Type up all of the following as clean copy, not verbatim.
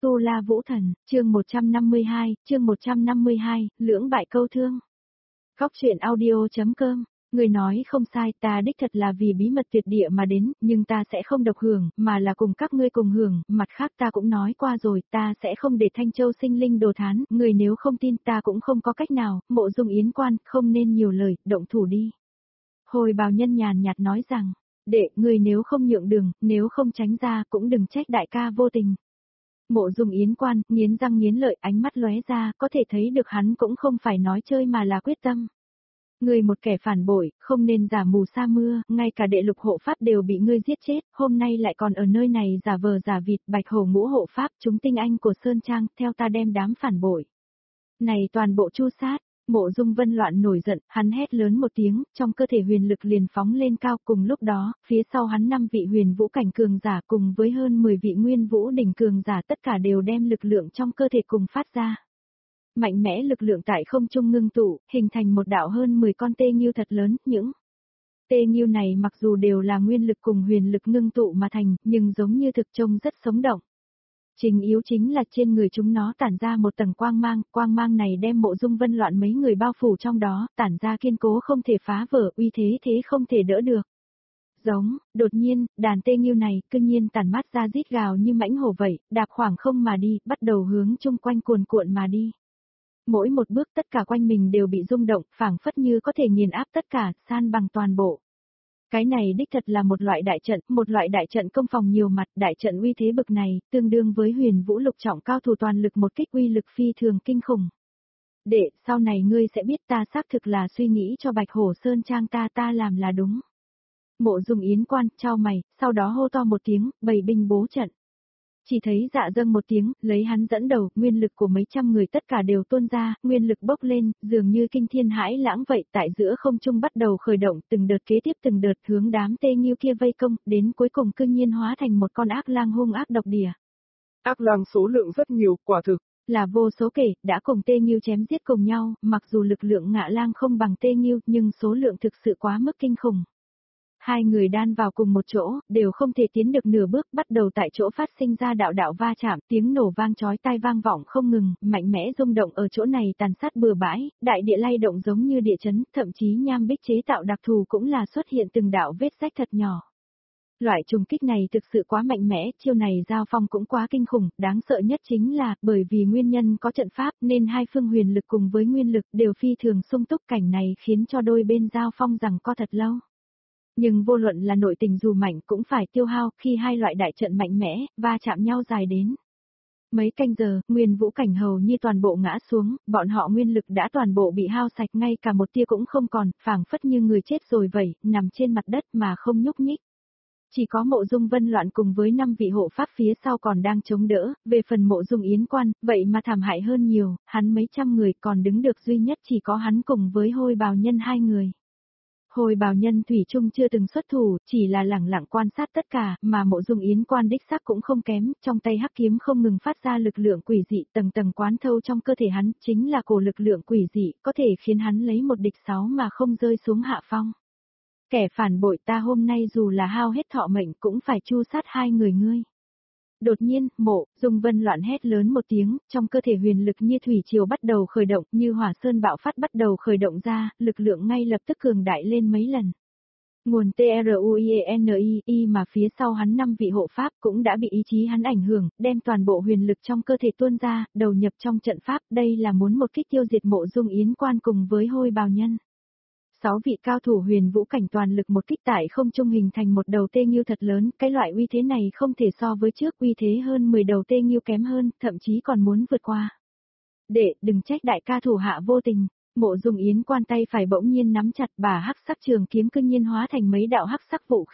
Tu La Vũ Thần, chương 152, lưỡng bại câu thương. Góc truyện audio.com, người nói không sai, ta đích thật là vì bí mật tuyệt địa mà đến, nhưng ta sẽ không độc hưởng, mà là cùng các ngươi cùng hưởng, mặt khác ta cũng nói qua rồi, ta sẽ không để Thanh Châu sinh linh đồ thán, người nếu không tin ta cũng không có cách nào, Mộ Dung Yến Quan, không nên nhiều lời, động thủ đi. Hồi Bào Nhân nhàn nhạt nói rằng, đệ, người nếu không nhượng đường, nếu không tránh ra, cũng đừng trách đại ca vô tình. Mộ Dung Yến Quan, nghiến răng nghiến lợi, ánh mắt lóe ra, có thể thấy được hắn cũng không phải nói chơi mà là quyết tâm. Ngươi một kẻ phản bội, không nên giả mù sa mưa, ngay cả đệ lục hộ pháp đều bị ngươi giết chết, hôm nay lại còn ở nơi này giả vờ giả vịt, Bạch Hổ ngũ hộ pháp, chúng tinh anh của Sơn Trang, theo ta đem đám phản bội này toàn bộ chu sát. Mộ Dung Vân loạn nổi giận, hắn hét lớn một tiếng, trong cơ thể huyền lực liền phóng lên cao, cùng lúc đó, phía sau hắn 5 vị huyền vũ cảnh cường giả cùng với hơn 10 vị nguyên vũ đỉnh cường giả tất cả đều đem lực lượng trong cơ thể cùng phát ra. Mạnh mẽ lực lượng tại không trung ngưng tụ, hình thành một đạo hơn 10 con tê nghiêu thật lớn, những tê nghiêu này mặc dù đều là nguyên lực cùng huyền lực ngưng tụ mà thành, nhưng giống như thực trông rất sống động. Chính yếu chính là trên người chúng nó tản ra một tầng quang mang này đem Mộ Dung Vân loạn mấy người bao phủ trong đó, tản ra kiên cố không thể phá vỡ, uy thế thế không thể đỡ được. Giống, đột nhiên, đàn tê nghiêu này, cư nhiên tản mát ra rít gào như mãnh hổ vậy, đạp khoảng không mà đi, bắt đầu hướng chung quanh cuồn cuộn mà đi. Mỗi một bước tất cả quanh mình đều bị rung động, phảng phất như có thể nghiền áp tất cả, san bằng toàn bộ. Cái này đích thật là một loại đại trận công phòng nhiều mặt, đại trận uy thế bực này, tương đương với huyền vũ lục trọng cao thủ toàn lực một kích uy lực phi thường kinh khủng. Đệ, sau này ngươi sẽ biết ta xác thực là suy nghĩ cho Bạch Hổ Sơn Trang ta làm là đúng. Mộ Dung Yến Quan, chau mày, sau đó hô to một tiếng, bày binh bố trận. Chỉ thấy dạ dâng một tiếng, lấy hắn dẫn đầu, nguyên lực của mấy trăm người tất cả đều tuôn ra, nguyên lực bốc lên, dường như kinh thiên hãi lãng vậy, tại giữa không trung bắt đầu khởi động, từng đợt kế tiếp từng đợt hướng đám tê nghiêu kia vây công, đến cuối cùng cư nhiên hóa thành một con ác lang hung ác độc địa. Ác lang số lượng rất nhiều, quả thực là vô số kể, đã cùng tê nghiêu chém giết cùng nhau, mặc dù lực lượng ngạ lang không bằng tê nghiêu, nhưng số lượng thực sự quá mức kinh khủng. Hai người đan vào cùng một chỗ, đều không thể tiến được nửa bước, bắt đầu tại chỗ phát sinh ra đạo va chạm, tiếng nổ vang chói tai vang vọng không ngừng, mạnh mẽ rung động ở chỗ này tàn sát bừa bãi, đại địa lay động giống như địa chấn, thậm chí nham bích chế tạo đặc thù cũng là xuất hiện từng đạo vết rách thật nhỏ. Loại trùng kích này thực sự quá mạnh mẽ, chiêu này giao phong cũng quá kinh khủng, đáng sợ nhất chính là, bởi vì nguyên nhân có trận pháp nên hai phương huyền lực cùng với nguyên lực đều phi thường sung túc, cảnh này khiến cho đôi bên giao phong rằng co thật lâu. Nhưng vô luận là nội tình dù mạnh cũng phải tiêu hao khi hai loại đại trận mạnh mẽ, va chạm nhau dài đến. Mấy canh giờ, nguyên vũ cảnh hầu như toàn bộ ngã xuống, bọn họ nguyên lực đã toàn bộ bị hao sạch ngay cả một tia cũng không còn, phảng phất như người chết rồi vậy, nằm trên mặt đất mà không nhúc nhích. Chỉ có Mộ Dung Vân loạn cùng với 5 vị hộ pháp phía sau còn đang chống đỡ, về phần Mộ Dung Yến Quan, vậy mà thảm hại hơn nhiều, hắn mấy trăm người còn đứng được duy nhất chỉ có hắn cùng với Hồi Bào Nhân 2 người. Hồi Bào Nhân thủy chung chưa từng xuất thủ, chỉ là lẳng lặng quan sát tất cả, mà Mộ Dung Yến Quan đích xác cũng không kém, trong tay hắc kiếm không ngừng phát ra lực lượng quỷ dị, tầng tầng quán thâu trong cơ thể hắn, chính là cổ lực lượng quỷ dị, có thể khiến hắn lấy một địch 6 mà không rơi xuống hạ phong. Kẻ phản bội ta hôm nay dù là hao hết thọ mệnh cũng phải chu sát hai người ngươi. Đột nhiên, Mộ Dung Vân loạn hét lớn một tiếng, trong cơ thể huyền lực như thủy triều bắt đầu khởi động, như hỏa sơn bạo phát bắt đầu khởi động ra, lực lượng ngay lập tức cường đại lên mấy lần. Nguồn TRUIENI mà phía sau hắn 5 vị hộ pháp cũng đã bị ý chí hắn ảnh hưởng, đem toàn bộ huyền lực trong cơ thể tuôn ra, đầu nhập trong trận pháp, đây là muốn một kích tiêu diệt Mộ Dung Yến Quan cùng với Hồi Bào Nhân. 6 vị cao thủ huyền vũ cảnh toàn lực một kích tại không trung hình thành một đầu tê nghiêu thật lớn, cái loại uy thế này không thể so với trước uy thế hơn 10 đầu tê nghiêu kém hơn, thậm chí còn muốn vượt qua. Đệ, đừng trách đại ca thủ hạ vô tình, Mộ Dung Yến Quan tay phải bỗng nhiên nắm chặt bà hắc sắc trường kiếm cư nhiên hóa thành mấy đạo hắc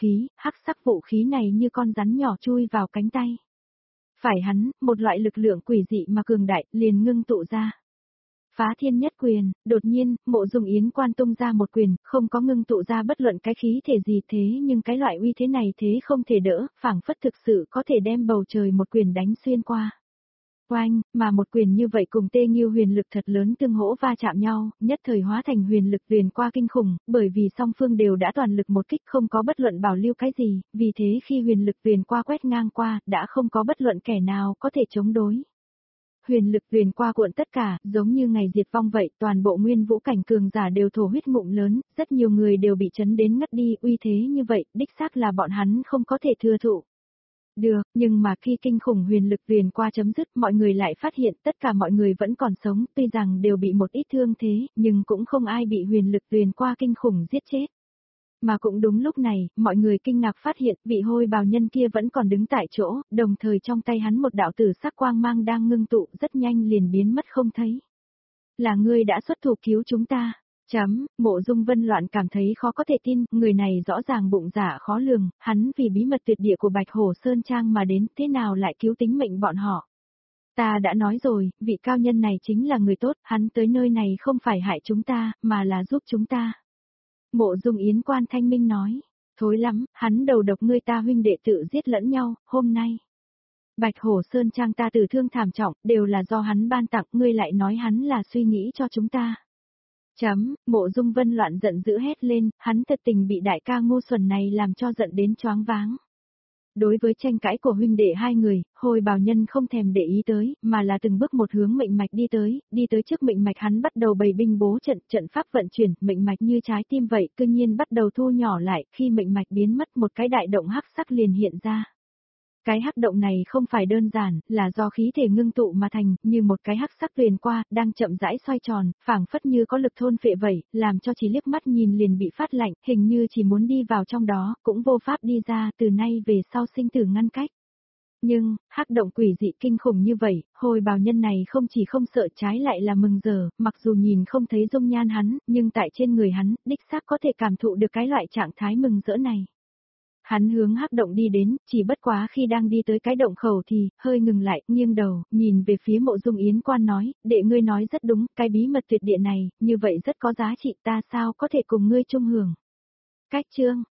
sắc vũ khí này như con rắn nhỏ chui vào cánh tay. Phải hắn, một loại lực lượng quỷ dị mà cường đại, liền ngưng tụ ra. Phá thiên nhất quyền, đột nhiên, Mộ Dung Yến Quan tung ra một quyền, không có ngưng tụ ra bất luận cái khí thể gì thế nhưng cái loại uy thế này thế không thể đỡ, phảng phất thực sự có thể đem bầu trời một quyền đánh xuyên qua. Oanh, mà một quyền như vậy cùng Tê Nghiêu huyền lực thật lớn tương hỗ va chạm nhau, nhất thời hóa thành huyền lực huyền qua kinh khủng, bởi vì song phương đều đã toàn lực một kích không có bất luận bảo lưu cái gì, vì thế khi huyền lực huyền qua quét ngang qua, đã không có bất luận kẻ nào có thể chống đối. Huyền lực huyền qua cuộn tất cả, giống như ngày diệt vong vậy, toàn bộ nguyên vũ cảnh cường giả đều thổ huyết ngụm lớn, rất nhiều người đều bị chấn đến ngất đi, uy thế như vậy, đích xác là bọn hắn không có thể thừa thụ. Được, nhưng mà khi kinh khủng huyền lực huyền qua chấm dứt, mọi người lại phát hiện tất cả mọi người vẫn còn sống, tuy rằng đều bị một ít thương thế, nhưng cũng không ai bị huyền lực huyền qua kinh khủng giết chết. Mà cũng đúng lúc này, mọi người kinh ngạc phát hiện vị hôi bào nhân kia vẫn còn đứng tại chỗ, đồng thời trong tay hắn một đạo tử sắc quang mang đang ngưng tụ rất nhanh liền biến mất không thấy. Là ngươi đã xuất thủ cứu chúng ta. Mộ Dung Vân Loạn cảm thấy khó có thể tin, người này rõ ràng bụng dạ khó lường, hắn vì bí mật tuyệt địa của Bạch Hổ Sơn Trang mà đến, thế nào lại cứu tính mệnh bọn họ. Ta đã nói rồi, vị cao nhân này chính là người tốt, hắn tới nơi này không phải hại chúng ta, mà là giúp chúng ta. Mộ Dung Yến Quan thanh minh nói, thối lắm, hắn đầu độc ngươi ta huynh đệ tự giết lẫn nhau, hôm nay. Bạch Hổ Sơn Trang ta tử thương thảm trọng, đều là do hắn ban tặng, ngươi lại nói hắn là suy nghĩ cho chúng ta. Mộ Dung Vân Loạn giận dữ hét lên, hắn thật tình bị đại ca ngu xuẩn này làm cho giận đến choáng váng. Đối với tranh cãi của huynh đệ hai người, Hồi Bào Nhân không thèm để ý tới, mà là từng bước một hướng Mệnh Mạch đi tới trước Mệnh Mạch hắn bắt đầu bày binh bố trận, trận pháp vận chuyển, Mệnh Mạch như trái tim vậy, cư nhiên bắt đầu thu nhỏ lại, khi Mệnh Mạch biến mất một cái đại động hắc sắc liền hiện ra. Cái hắc động này không phải đơn giản, là do khí thể ngưng tụ mà thành, như một cái hắc sắc truyền qua, đang chậm rãi xoay tròn, phảng phất như có lực thôn phệ vậy, làm cho chỉ liếc mắt nhìn liền bị phát lạnh, hình như chỉ muốn đi vào trong đó, cũng vô pháp đi ra, từ nay về sau sinh tử ngăn cách. Nhưng, hắc động quỷ dị kinh khủng như vậy, Hồi Bào Nhân này không chỉ không sợ trái lại là mừng rỡ, mặc dù nhìn không thấy dung nhan hắn, nhưng tại trên người hắn, đích xác có thể cảm thụ được cái loại trạng thái mừng rỡ này. Hắn hướng hắc động đi đến, chỉ bất quá khi đang đi tới cái động khẩu thì, hơi ngừng lại, nghiêng đầu, nhìn về phía Mộ Dung Yến Quan nói, đệ ngươi nói rất đúng, cái bí mật tuyệt địa này, như vậy rất có giá trị ta sao có thể cùng ngươi chung hưởng. Cách chương,